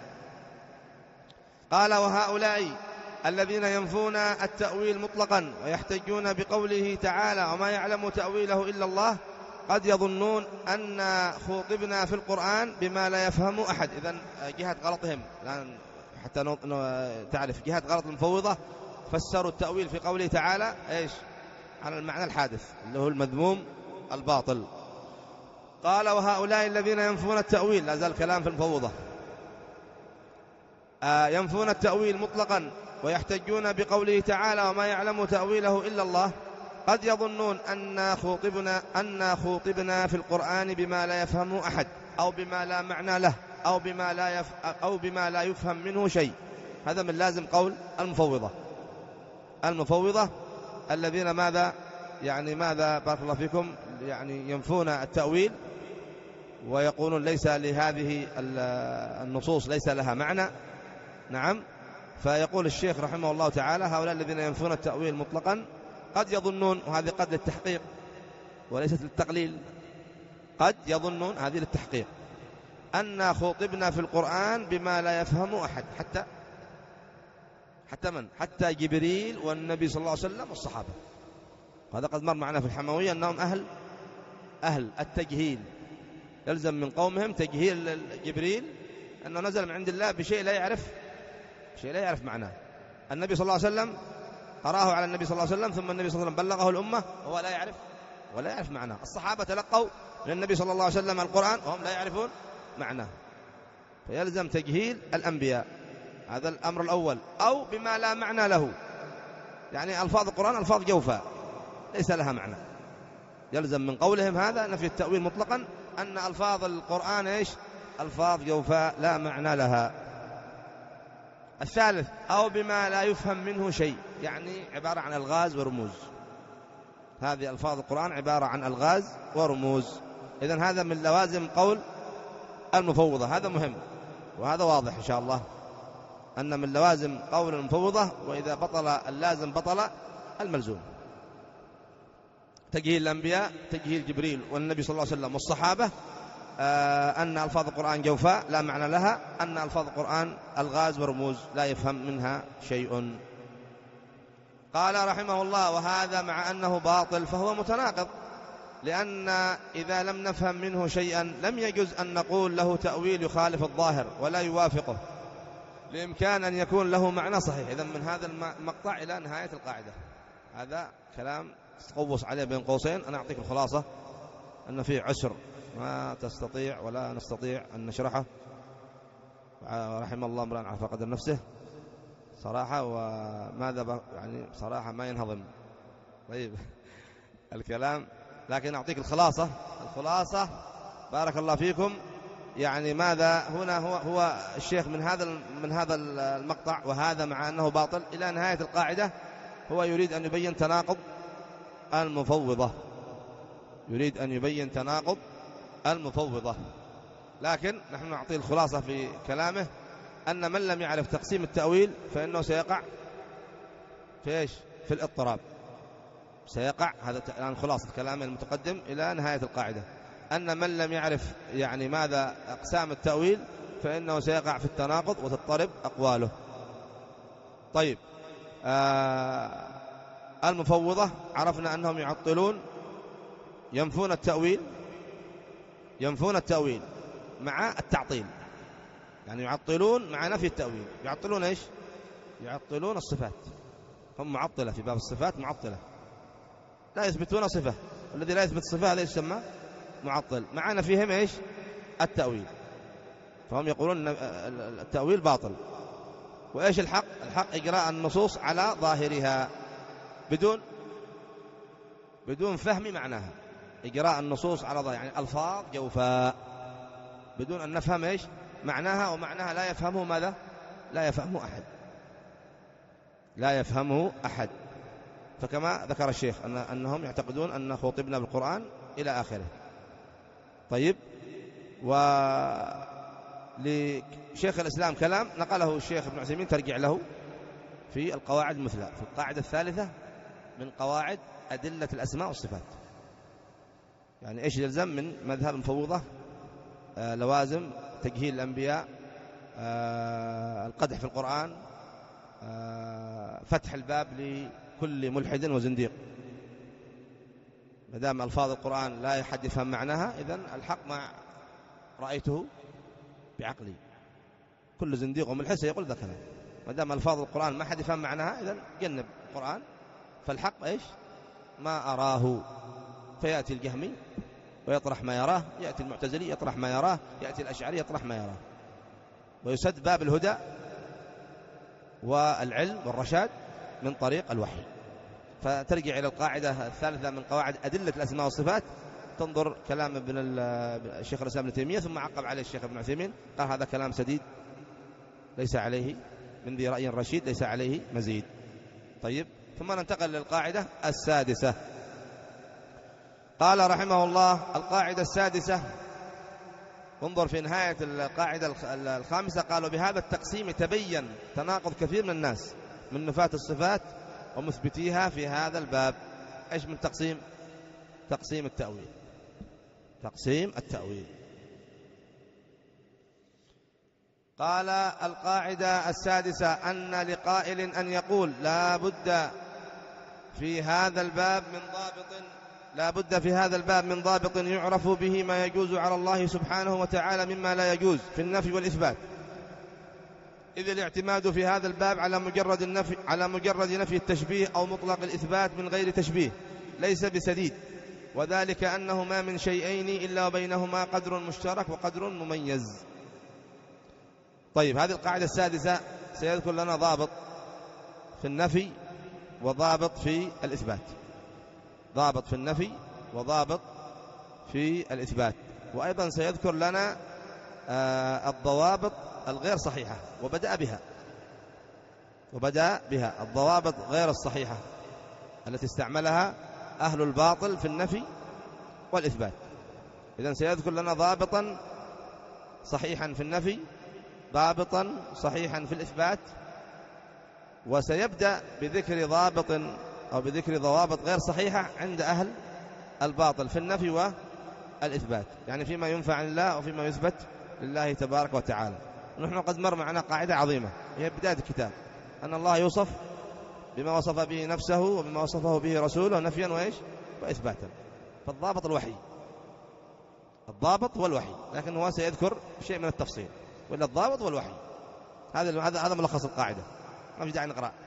Speaker 1: قال وهؤلاء الذين ينفون التأويل مطلقا ويحتجون بقوله تعالى وما يعلم تأويله إلا الله قد يظنون أن خوطبنا في القرآن بما لا يفهم أحد. إذن جهة غلطهم، حتى تعرف جهة غلط المفوضة، فسروا التأويل في قوله تعالى إيش؟ على المعنى الحادث اللي هو المذموم الباطل. قال وهؤلاء الذين ينفون التأويل، لا زال الكلام في المفوضة، آه ينفون التأويل مطلقا ويحتجون بقوله تعالى وما يعلم تأويله إلا الله قد يظنون أن خوطبنا أن خوطبنا في القرآن بما لا يفهم أحد أو بما لا معنى له أو بما لا يف أو بما لا يفهم منه شيء. هذا من لازم قول المفوضة. المفوضة الذين ماذا يعني ماذا بارك الله فيكم يعني ينفون التأويل ويقولون ليس لهذه النصوص ليس لها معنى. نعم. فيقول الشيخ رحمه الله تعالى هؤلاء الذين ينفون التأويل مطلقا قد يظنون، وهذه قد للتحقيق وليست للتقليل، قد يظنون هذه للتحقيق أن خطبنا في القرآن بما لا يفهم أحد، حتى حتى من؟ حتى جبريل والنبي صلى الله عليه وسلم والصحابة. هذا قد مر معنا في الحموية أنهم أهل أهل التجهيل، يلزم من قومهم تجهيل جبريل أنه نزل من عند الله بشيء لا يعرف شيء لا يعرف معناه. النبي صلى الله عليه وسلم قرأه على النبي صلى الله عليه وسلم، ثم النبي صلى الله عليه وسلم بلغه الأمة وهو لا يعرف ولا يعرف معناه. الصحابة تلقوا من النبي صلى الله عليه وسلم القرآن وهم لا يعرفون معناه، فيلزم تجهيل الأنبياء. هذا الأمر الأول. أو بما لا معنى له، يعني ألفاظ القرآن ألفاظ جوفاء ليس لها معنى، يلزم من قولهم هذا نفي التأويل مطلقا أن ألفاظ القرآن إيش؟ ألفاظ جوفاء لا معنى لها. الثالث أو بما لا يفهم منه شيء، يعني عبارة عن ألغاز ورموز. هذه ألفاظ القرآن عبارة عن ألغاز ورموز. إذن هذا من لوازم قول المفوضة، هذا مهم وهذا واضح إن شاء الله أن من لوازم قول المفوضة، وإذا بطل اللازم بطل الملزوم. تجهيل الأنبياء، تجهيل جبريل والنبي صلى الله عليه وسلم والصحابة، آه أن ألفاظ القرآن جوفاء لا معنى لها، أن ألفاظ القرآن ألغاز ورموز لا يفهم منها شيء. قال رحمه الله وهذا مع أنه باطل فهو متناقض، لأن إذا لم نفهم منه شيئا لم يجوز أن نقول له تأويل يخالف الظاهر ولا يوافقه، لإمكان أن يكون له معنى صحيح. إذن من هذا المقطع إلى نهاية القاعدة هذا كلام تقوص عليه بين قوسين. أنا أعطيك الخلاصة أن فيه عسر ما تستطيع ولا نستطيع أن نشرحه، رحم الله امرأ عرف قدر نفسه صراحة، وماذا يعني صراحة ما ينهضم. طيب الكلام، لكن أعطيك الخلاصة. الخلاصة بارك الله فيكم، يعني ماذا هنا هو هو الشيخ من هذا من هذا المقطع وهذا مع أنه باطل إلى نهاية القاعدة هو يريد أن يبين تناقض المفوضة، يريد أن يبين تناقض المفوضة. لكن نحن نعطي الخلاصة في كلامه أن من لم يعرف تقسيم التأويل فإنه سيقع في إيش؟ في الاضطراب، سيقع. هذا الآن خلاصة كلامه المتقدم إلى نهاية القاعدة، أن من لم يعرف يعني ماذا أقسام التأويل فإنه سيقع في التناقض وتضطرب أقواله. طيب آه المفوضة عرفنا أنهم يعطلون، ينفون التأويل ينفون التأويل مع التعطيل، يعني يعطلون مع نفي التأويل. يعطلون إيش؟ يعطلون الصفات، هم معطلة في باب الصفات، معطلة لا يثبتون صفة، الذي لا يثبت صفة هذا يسمى معطل، مع نفيهم إيش؟ التأويل. فهم يقولون التأويل باطل. وإيش الحق؟ الحق إجراء النصوص على ظاهرها بدون بدون فهم معناها، إجراء النصوص على ظاهرها، يعني ألفاظ جوفاء بدون أن نفهم إيش معناها، ومعناها لا يفهمه ماذا؟ لا يفهمه أحد، لا يفهمه أحد. فكما ذكر الشيخ أن أنهم يعتقدون أن خطبنا بالقرآن إلى آخره. طيب، ولشيخ الإسلام كلام نقله الشيخ ابن عثيمين ترجع له في القواعد المثلى، في القاعدة الثالثة من قواعد أدلة الأسماء والصفات. يعني إيش يلزم من مذهب المفوضة؟ آه لوازم تجهيل الأنبياء، آه القدح في القرآن، آه فتح الباب لكل ملحد وزنديق. مدام ألفاظ القرآن لا أحد يفهم معناها، إذن الحق ما رأيته بعقلي، كل زنديق وملحد سيقول ذا كلام. مدام ألفاظ القرآن ما أحد يفهم معناها، إذن جنب القرآن. فالحق إيش؟ ما أراه. فيأتي الجهمي ويطرح ما يراه، يأتي المعتزلي يطرح ما يراه، يأتي الأشعري يطرح ما يراه، ويسد باب الهدى والعلم والرشاد من طريق الوحي. فترجع إلى القاعدة الثالثة من قواعد أدلة الأسماء والصفات، تنظر كلام ابن الشيخ الإسلام ابن تيمية، ثم عقب عليه الشيخ ابن عثيمين قال هذا كلام سديد ليس عليه من ذي رأي رشيد، ليس عليه مزيد. طيب، ثم ننتقل للقاعدة السادسة. قال رحمه الله: القاعدة السادسة انظر في نهاية القاعدة الخامسة قالوا بهذا التقسيم يتبين تناقض كثير من الناس من نفاة الصفات ومثبتيها في هذا الباب. ايش من تقسيم؟ تقسيم التأويل، تقسيم التأويل. قال القاعدة السادسة أن لقائل أن يقول لا بد في هذا الباب من ضابط لا بد في هذا الباب من ضابط يعرف به ما يجوز على الله سبحانه وتعالى مما لا يجوز في النفي والإثبات، إذ الاعتماد في هذا الباب على مجرد النفي على مجرد نفي التشبيه أو مطلق الإثبات من غير تشبيه ليس بسديد، وذلك أنه ما من شيئين إلا وبينهما قدر مشترك وقدر مميز. طيب، هذه القاعدة السادسة سيذكر لنا ضابط في النفي وضابط في الإثبات، ضابط في النفي وضابط في الإثبات، وأيضا سيذكر لنا آه الضوابط الغير صحيحة وبدأ بها وبدأ بها الضوابط غير الصحيحة التي استعملها أهل الباطل في النفي والإثبات. إذن سيذكر لنا ضابطا صحيحا في النفي، ضابطا صحيحا في الإثبات، وسيبدأ بذكر ضابط أو بذكر ضوابط غير صحيحة عند أهل الباطل في النفي والإثبات، يعني فيما ينفع عن الله وفيما يثبت لله تبارك وتعالى. نحن قد مر معنا قاعدة عظيمة هي بداية الكتاب، أن الله يوصف بما وصف به نفسه وبما وصفه به رسوله نفيا وإيش وإثباتا، فالضابط الوحي، الضابط والوحي، لكن هو سيذكر شيء من التفصيل، وإلا الضابط والوحي. هذا هذا هذا ملخص القاعدة، ما في داعي نقرأ.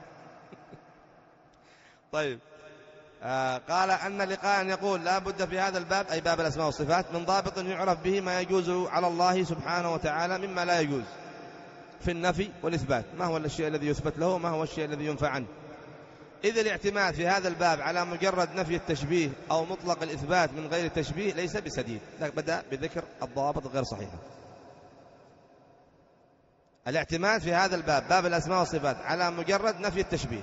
Speaker 1: طيب، آه قال أن لقاء يقول لا بد في هذا الباب أي باب الأسماء والصفات من ضابط يعرف به ما يجوز على الله سبحانه وتعالى مما لا يجوز في النفي والإثبات، ما هو الشيء الذي يثبت له وما هو الشيء الذي ينفع عنه، إذ الاعتماد في هذا الباب على مجرد نفي التشبيه أو مطلق الإثبات من غير التشبيه ليس بسديد. بدأ بذكر الضوابط الغير صحيحة. الاعتماد في هذا الباب باب الأسماء والصفات على مجرد نفي التشبيه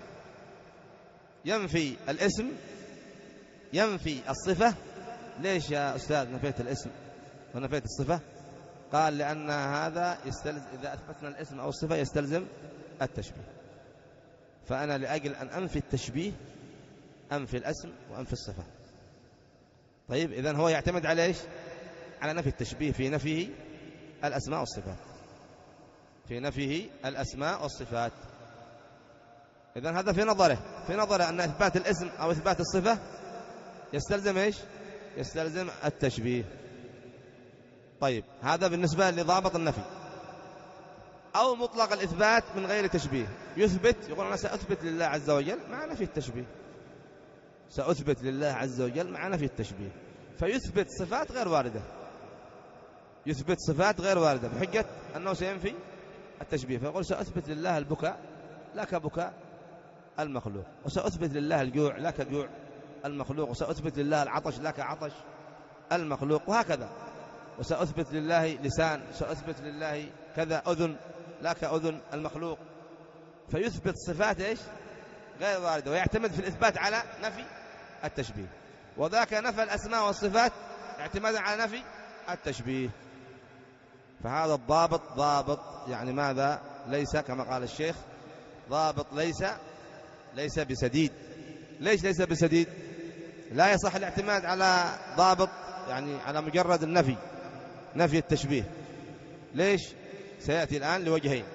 Speaker 1: ينفي الاسم، ينفي الصفة. ليش يا أستاذ نفيت الاسم ونفيت الصفة؟ قال لأن هذا يستلزم إذا أثبتنا الاسم أو الصفة يستلزم التشبيه، فأنا لأجل أن أنفي التشبيه أنفي الاسم وأنفي الصفة. طيب، إذن هو يعتمد على إيش؟ على نفي التشبيه في نفيه الأسماء والصفات، في نفيه الأسماء والصفات. إذن هذا في نظره في نظره أن إثبات الاسم أو إثبات الصفة يستلزم إيش؟ يستلزم التشبيه. طيب، هذا بالنسبة لضابط النفي. أو مطلق الإثبات من غير تشبيه، يثبت يقول أنا سأثبت لله عز وجل مع نفي التشبيه، سأثبت لله عز وجل مع نفي التشبيه، فيثبت صفات غير واردة، يثبت صفات غير واردة بحجة أنه سينفي التشبيه، فيقول سأثبت لله البكاء لا كبكاء المخلوق، وسأثبت لله الجوع لا كجوع المخلوق، وسأثبت لله العطش لا كعطش المخلوق، وهكذا. وسأثبت لله لسان، سأثبت لله كذا أذن لا كأذن المخلوق، فيثبت صفات إيش؟ غير واردة، ويعتمد في الإثبات على نفي التشبيه، وذاك نفى الأسماء والصفات اعتمادا على نفي التشبيه. فهذا الضابط ضابط يعني ماذا؟ ليس كما قال الشيخ ضابط ليس ليس بسديد. ليش ليس بسديد؟ لا يصح الاعتماد على ضابط يعني على مجرد النفي، نفي التشبيه. ليش؟ سيأتي الآن لوجهين.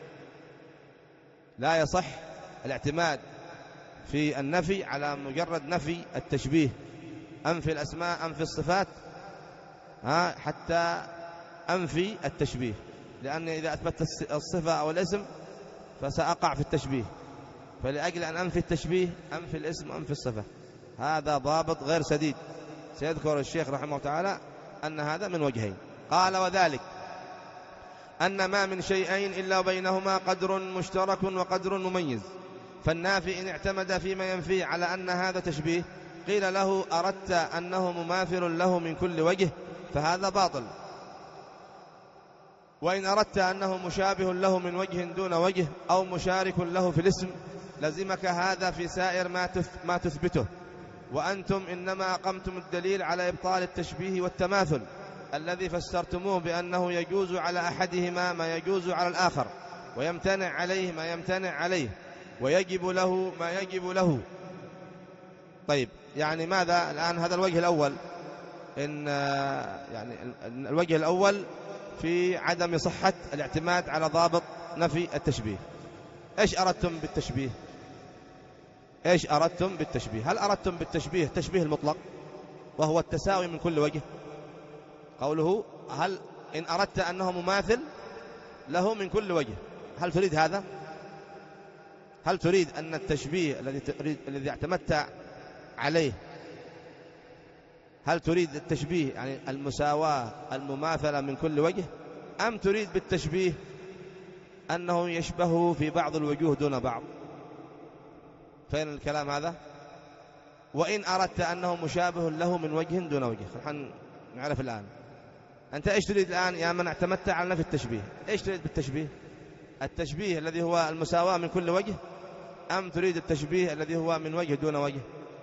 Speaker 1: لا يصح الاعتماد في النفي على مجرد نفي التشبيه، أنفي الأسماء أنفي الصفات ها حتى أنفي التشبيه، لأن إذا أثبت الصفة أو الاسم فسأقع في التشبيه، فلأجل أن أنفي التشبيه أنفي الاسم أنفي الصفة. هذا ضابط غير سديد، سيذكر الشيخ رحمه الله تعالى أن هذا من وجهين. قال وذلك أن ما من شيئين إلا بينهما قدر مشترك وقدر مميز، فالنافي إن اعتمد فيما ينفيه على أن هذا تشبيه قيل له أردت أنه مماثل له من كل وجه فهذا باطل، وإن أردت أنه مشابه له من وجه دون وجه أو مشارك له في الاسم لزمك هذا في سائر ما تثبته، وأنتم إنما أقمتم الدليل على إبطال التشبيه والتماثل، الذي فسرتموه بأنه يجوز على أحدهما ما يجوز على الآخر، ويمتنع عليه ما يمتنع عليه، ويجب له ما يجب له. طيب يعني ماذا الآن؟ هذا الوجه الأول، إن يعني الوجه الأول في عدم صحة الاعتماد على ضابط نفي التشبيه. إيش أردتم بالتشبيه؟ إيش أردتم بالتشبيه؟ هل أردتم بالتشبيه التشبيه المطلق وهو التساوي من كل وجه؟ قوله هل إن أردت أنه مماثل له من كل وجه، هل تريد هذا؟ هل تريد أن التشبيه الذي تريد الذي اعتمدت عليه، هل تريد التشبيه يعني المساواة المماثلة من كل وجه، أم تريد بالتشبيه أنه يشبهه في بعض الوجوه دون بعض؟ فين الكلام هذا؟ وإن أردت أنه مشابه له من وجه دون وجه. خلينا نعرف الآن أنت إيش تريد الآن يا من اعتمدت على نفي التشبيه؟ إيش تريد بالتشبيه؟ التشبيه الذي هو المساواة من كل وجه، أم تريد التشبيه الذي هو من وجه دون وجه؟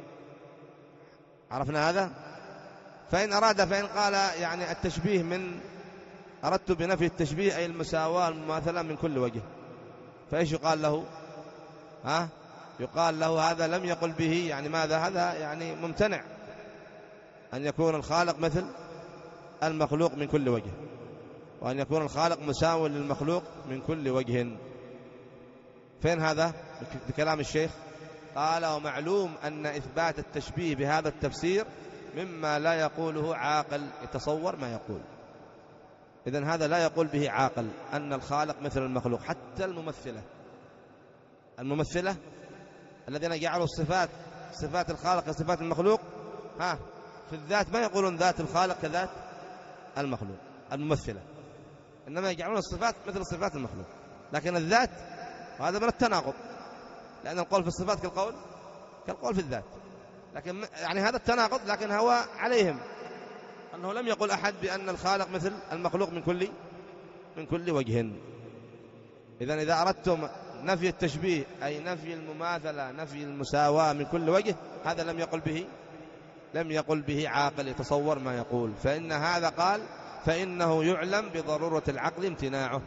Speaker 1: عرفنا هذا؟ فإن أراد فإن قال يعني التشبيه من أردت بنفي التشبيه أي المساواة المماثلة من كل وجه، فإيش يقال له؟ ها؟ يقال له هذا لم يقل به، يعني ماذا؟ هذا يعني ممتنع أن يكون الخالق مثل المخلوق من كل وجه، وأن يكون الخالق مساو للمخلوق من كل وجه. فين هذا بكلام الشيخ؟ قال ومعلوم أن إثبات التشبيه بهذا التفسير مما لا يقوله عاقل يتصور ما يقول. إذن هذا لا يقول به عاقل أن الخالق مثل المخلوق. حتى الممثلة الممثلة الذين جعلوا الصفات صفات الخالق كصفات المخلوق، ها في الذات ما يقولون ذات الخالق كذات المخلوق الممثلة، إنما يجعلون الصفات مثل صفات المخلوق، لكن الذات وهذا من التناقض، لأن القول في الصفات كالقول كالقول في الذات، لكن يعني هذا التناقض، لكن هو عليهم أنه لم يقل أحد بأن الخالق مثل المخلوق من كل من كل وجه. إذن إذا أردتم نفي التشبيه أي نفي المماثلة نفي المساواة من كل وجه، هذا لم يقل به لم يقل به عاقل يتصور ما يقول. فإن هذا قال فإنه يعلم بضرورة العقل امتناعه،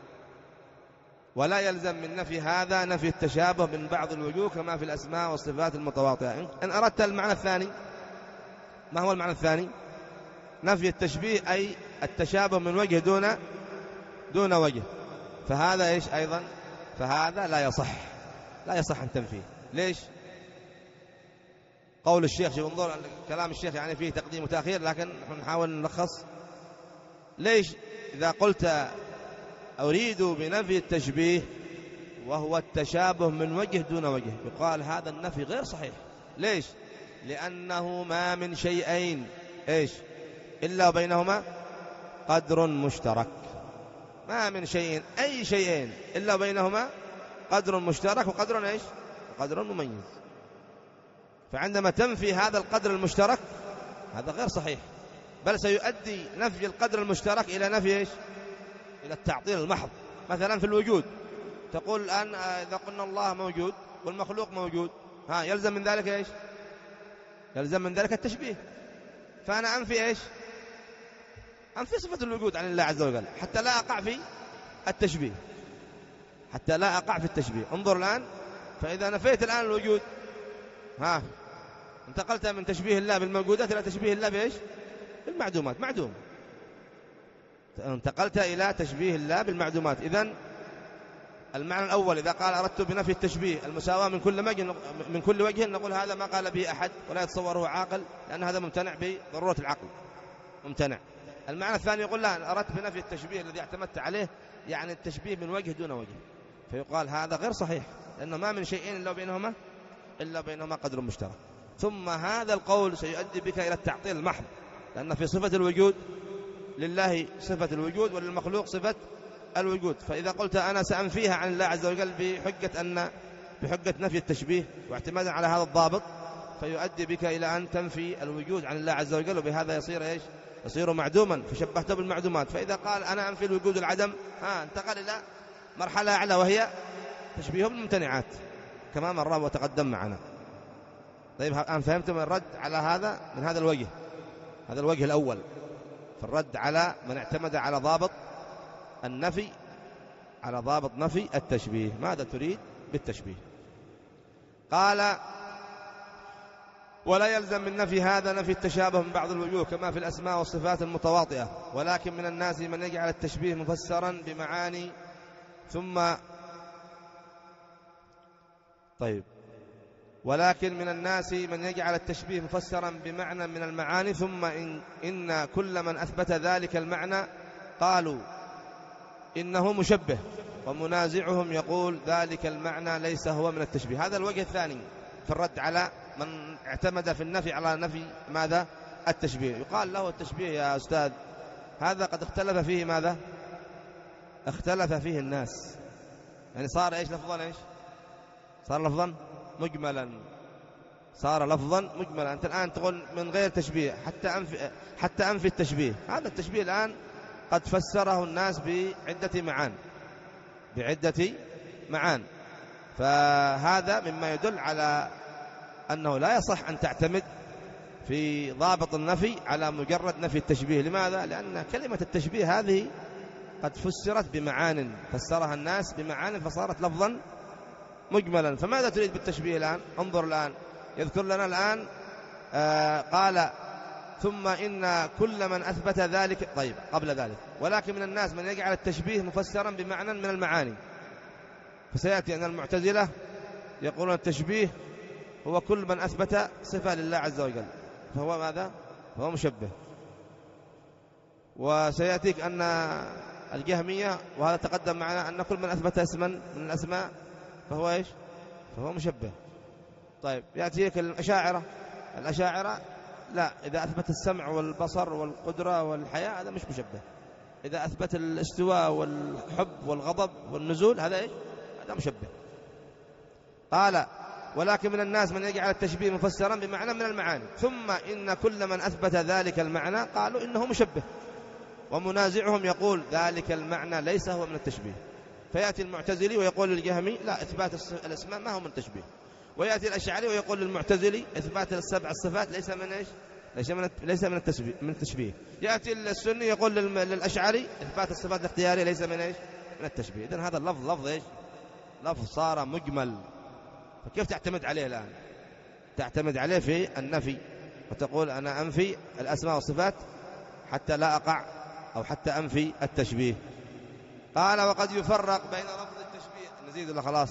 Speaker 1: ولا يلزم من نفي هذا نفي التشابه من بعض الوجوه كما في الأسماء والصفات المتواطئة. إن أردت المعنى الثاني، ما هو المعنى الثاني؟ نفي التشبيه أي التشابه من وجه دون دون وجه، فهذا إيش أيضا؟ فهذا لا يصح لا يصح أن تنفيه. ليش؟ قول الشيخ، شوف انظر كلام الشيخ يعني فيه تقديم وتأخير، لكن نحاول نلخص. ليش إذا قلت أريد بنفي التشبيه وهو التشابه من وجه دون وجه يقال هذا النفي غير صحيح؟ ليش؟ لأنه ما من شيئين إيش إلا بينهما قدر مشترك. ما من شيء أي شيئين إلا بينهما قدر مشترك وقدر إيش؟ قدر مميز. فعندما تنفي هذا القدر المشترك هذا غير صحيح، بل سيؤدي نفي القدر المشترك إلى نفي إيش؟ إلى التعطيل المحض. مثلا في الوجود تقول الآن إذا قلنا الله موجود والمخلوق موجود، ها يلزم من ذلك إيش؟ يلزم من ذلك التشبيه. فأنا أنفي إيش؟ أنفي صفة الوجود عن الله عز وجل حتى لا أقع في التشبيه حتى لا أقع في التشبيه. انظر الآن، فإذا نفيت الآن الوجود، ها انتقلت من تشبيه الله بالموجودات إلى تشبيه الله بإيش؟ بالمعدومات. معدوم، انتقلت إلى تشبيه الله بالمعدومات. إذن المعنى الأول إذا قال أردت بنفي التشبيه المساواة من كل وجه من كل وجه نقول هذا ما قال به أحد ولا يتصوره عاقل، لأن هذا ممتنع بضرورة العقل، ممتنع. المعنى الثاني يقول لا، أردت بنفي التشبيه الذي اعتمدت عليه يعني التشبيه من وجه دون وجه، فيقال هذا غير صحيح، لأنه ما من شيئين إلا بينهما إلا بينهما قدر مشترك. ثم هذا القول سيؤدي بك إلى التعطيل المحض، لأن في صفة الوجود لله صفة الوجود وللمخلوق صفة الوجود. فإذا قلت أنا سأنفيها عن الله عز وجل بحجة أن بحجة نفي التشبيه واعتمادا على هذا الضابط، فيؤدي بك إلى أن تنفي الوجود عن الله عز وجل، وبهذا يصير إيش؟ يصير معدوما، فشبهته بالمعدومات. فإذا قال أنا أنفي الوجود العدم، ها انتقل إلى مرحلة أعلى وهي تشبيهه بالممتنعات كما مر وتقدم معنا. طيب الآن فهمتم الرد على هذا من هذا الوجه، هذا الوجه الأول. في الرد على من اعتمد على ضابط النفي، على ضابط نفي التشبيه. ماذا تريد بالتشبيه؟ قال: ولا يلزم من نفي هذا نفي التشابه من بعض الوجوه كما في الأسماء والصفات المتواطئة، ولكن من الناس من يجعل التشبيه مفسرا بمعاني ثم طيب ولكن من الناس من يجعل التشبيه مفسرا بمعنى من المعاني ثم إن, إن كل من أثبت ذلك المعنى قالوا إنه مشبه، ومنازعهم يقول ذلك المعنى ليس هو من التشبيه. هذا الوجه الثاني في الرد على من اعتمد في النفي على نفي ماذا؟ التشبيه. يقال له التشبيه يا أستاذ هذا قد اختلف فيه ماذا؟ اختلف فيه الناس، يعني صار ايش لفظا ايش؟ صار لفظا مجملا، صار لفظا مجملا. أنت الآن تقول من غير تشبيه حتى أنفي حتى أنفي التشبيه. هذا التشبيه الآن قد فسره الناس بعدة معان بعدة معان فهذا مما يدل على أنه لا يصح أن تعتمد في ضابط النفي على مجرد نفي التشبيه. لماذا؟ لأن كلمة التشبيه هذه قد فسرت بمعان، فسرها الناس بمعان فصارت لفظا مجملا. فماذا تريد بالتشبيه الآن؟ انظر الآن، يذكر لنا الآن آه قال ثم إن كل من أثبت ذلك. طيب قبل ذلك ولكن من الناس من يجعل التشبيه مفسرا بمعنى من المعاني، فسيأتي أن المعتزلة يقولون التشبيه هو كل من أثبت صفة لله عز وجل فهو ماذا؟ فهو مشبه. وسيأتيك أن الجهمية وهذا تقدم معنا أن كل من أثبت اسما من الأسماء فهو إيش؟ فهو مشبه. طيب يأتيك الأشاعرة، الأشاعرة لا، إذا أثبت السمع والبصر والقدرة والحياة هذا مش مشبه. إذا أثبت الاستواء والحب والغضب والنزول هذا إيش؟ هذا مشبه. قال ولكن من الناس من يجعل التشبيه مفسرا بمعنى من المعاني ثم إن كل من أثبت ذلك المعنى قالوا إنه مشبه، ومنازعهم يقول ذلك المعنى ليس هو من التشبيه. فيأتي المعتزلي ويقول للجهمي لا، إثبات الأسماء ما هو من التشبيه. ويأتي الأشعري ويقول للمعتزلي إثبات السبع الصفات ليس من إيش؟ ليس من ليس من التشبيه من التشبيه. يأتي السني يقول للأشعري إثبات الصفات الاختيارية ليس من إيش؟ من التشبيه. إذن هذا اللفظ لفظ إيش؟ لفظ صار مجمل. فكيف تعتمد عليه الآن؟ تعتمد عليه في النفي وتقول أنا أنفي الأسماء والصفات حتى لا أقع أو حتى أنفي التشبيه. قال وقد يفرق بين لفظ التشبيه. نزيد ولا خلاص؟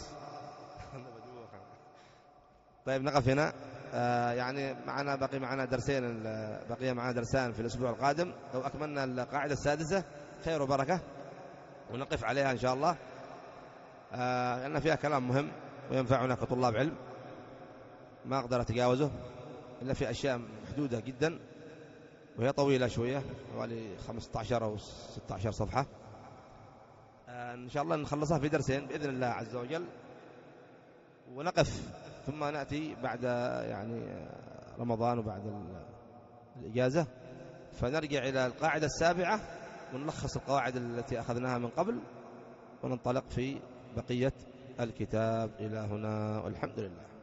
Speaker 1: طيب نقف هنا. آه يعني معنا بقي معنا درسين، بقي معنا درسان في الأسبوع القادم. لو أكملنا القاعدة السادسة خير وبركة ونقف عليها إن شاء الله، آه لأن فيها كلام مهم وينفعنا كطلاب علم، ما أقدر أتجاوزه إلا في أشياء محدودة جدا وهي طويلة شوية حوالي خمسة عشر أو ستة عشر صفحة. آه إن شاء الله نخلصها في درسين بإذن الله عز وجل ونقف، ثم نأتي بعد يعني رمضان وبعد الإجازة فنرجع إلى القاعدة السابعة ونلخص القواعد التي أخذناها من قبل وننطلق في بقية الكتاب. إلى هنا والحمد لله.